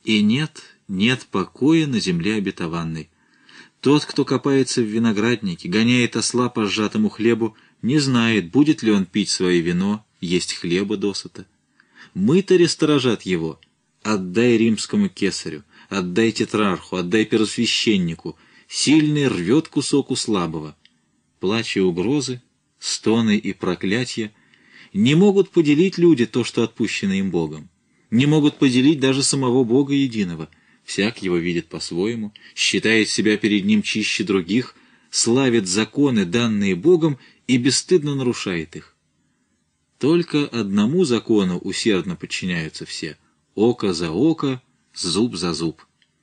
И нет покоя на земле обетованной. Тот, кто копается в винограднике, гоняет осла по сжатому хлебу, не знает, будет ли он пить свое вино, есть хлеба досыта. Мытари сторожат его. Отдай римскому кесарю, отдай тетрарху, отдай первосвященнику. Сильный рвет кусок у слабого. Плач и угрозы, стоны и проклятия не могут поделить люди то, что отпущено им Богом. Не могут поделить даже самого Бога единого. Всяк его видит по-своему, считает себя перед ним чище других, славит законы, данные Богом, и бесстыдно нарушает их. Только одному закону усердно подчиняются все — око за око, зуб за зуб.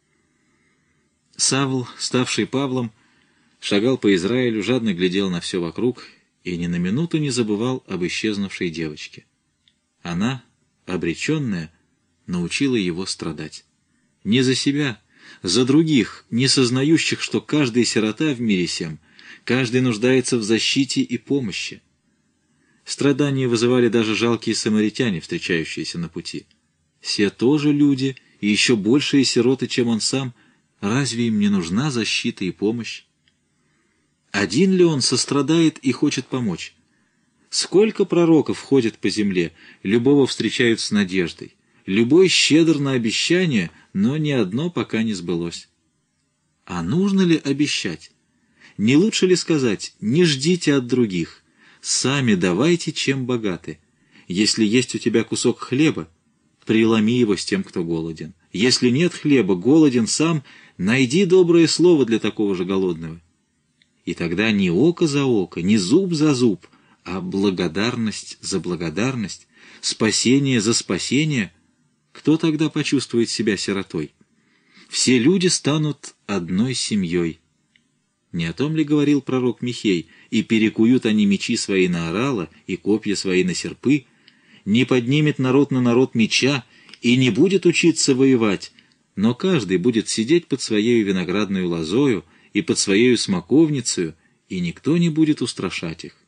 Савл, ставший Павлом, шагал по Израилю, жадно глядел на все вокруг и ни на минуту не забывал об исчезнувшей девочке. Она, обреченная, научила его страдать. Не за себя, за других, не сознающих, что каждый сирота в мире сем, каждый нуждается в защите и помощи. Страдания вызывали даже жалкие самаритяне, встречающиеся на пути. Все тоже люди, и еще большие сироты, чем он сам. Разве им не нужна защита и помощь? Один ли он сострадает и хочет помочь? Сколько пророков ходят по земле, любого встречают с надеждой. Любой щедр на обещания, но ни одно пока не сбылось. А нужно ли обещать? Не лучше ли сказать: не ждите от других, сами давайте, чем богаты. Если есть у тебя кусок хлеба, преломи его с тем, кто голоден. Если нет хлеба, голоден сам, найди доброе слово для такого же голодного. И тогда не око за око, не зуб за зуб, а благодарность за благодарность, спасение за спасение. Кто тогда почувствует себя сиротой? Все люди станут одной семьей. Не о том ли говорил пророк Михей: «И перекуют они мечи свои на орала, и копья свои на серпы, не поднимет народ на народ меча, и не будет учиться воевать, но каждый будет сидеть под своею виноградную лозою и под своею смоковницею, и никто не будет устрашать их».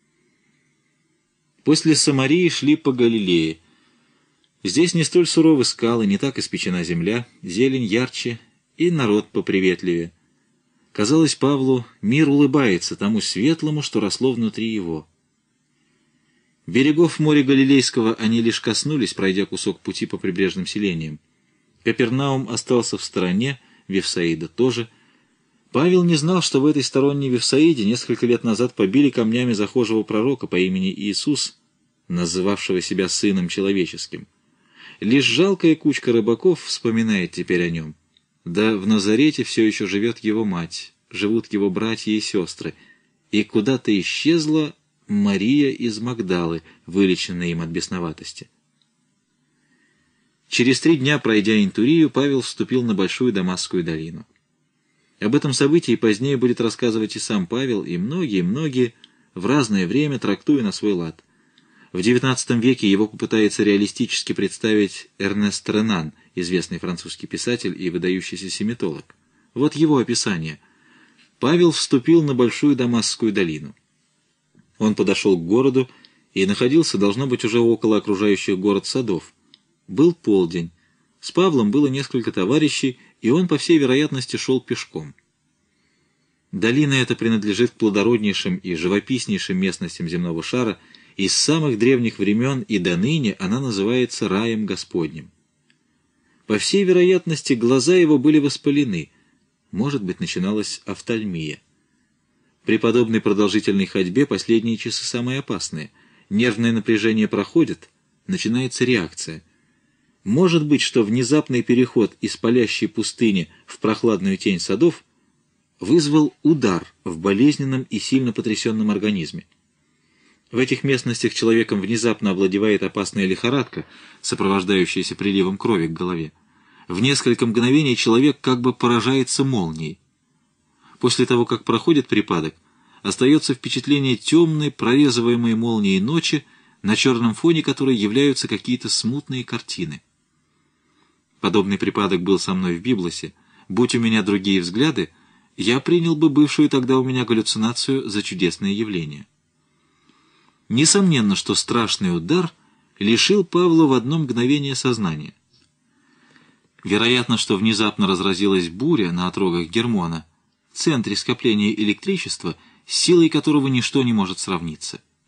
После Самарии шли по Галилее. Здесь не столь суровы скалы, не так испечена земля, зелень ярче и народ поприветливее. Казалось Павлу, мир улыбается тому светлому, что росло внутри его. Берегов моря Галилейского они лишь коснулись, пройдя кусок пути по прибрежным селениям. Капернаум остался в стороне, Вифсаида тоже. Павел не знал, что в этой сторонней Вифсаиде несколько лет назад побили камнями захожего пророка по имени Иисус, называвшего себя Сыном Человеческим. Лишь жалкая кучка рыбаков вспоминает теперь о нем. Да в Назарете все еще живет его мать, живут его братья и сестры, и куда-то исчезла Мария из Магдалы, вылеченная им от бесноватости. Через 3 дня, пройдя Интурию, Павел вступил на Большую Дамасскую долину. Об этом событии позднее будет рассказывать и сам Павел, и многие в разное время, трактуя на свой лад. В XIX веке его попытается реалистически представить Эрнест Ренан, известный французский писатель и выдающийся семитолог. Вот его описание. Павел вступил на Большую Дамасскую долину. Он подошел к городу и находился, должно быть, уже около окружающих город садов. Был полдень. С Павлом было несколько товарищей, и он, по всей вероятности, шел пешком. Долина эта принадлежит к плодороднейшим и живописнейшим местностям земного шара, и с самых древних времен и до ныне она называется раем Господним. По всей вероятности, глаза его были воспалены, может быть, начиналась офтальмия. При подобной продолжительной ходьбе последние часы самые опасные. Нервное напряжение проходит, начинается реакция. Может быть, что внезапный переход из палящей пустыни в прохладную тень садов вызвал удар в болезненном и сильно потрясенном организме. В этих местностях человеком внезапно овладевает опасная лихорадка, сопровождающаяся приливом крови к голове. В несколько мгновений человек как бы поражается молнией. После того, как проходит припадок, остается впечатление темной, прорезываемой молнией ночи, на черном фоне которой являются какие-то смутные картины. Подобный припадок был со мной в Библосе. Будь у меня другие взгляды, я принял бы бывшую тогда у меня галлюцинацию за чудесное явление. Несомненно, что страшный удар лишил Павла в одно мгновение сознания. Вероятно, что внезапно разразилась буря на отрогах Гермона, центре скопления электричества, с силой которого ничто не может сравниться.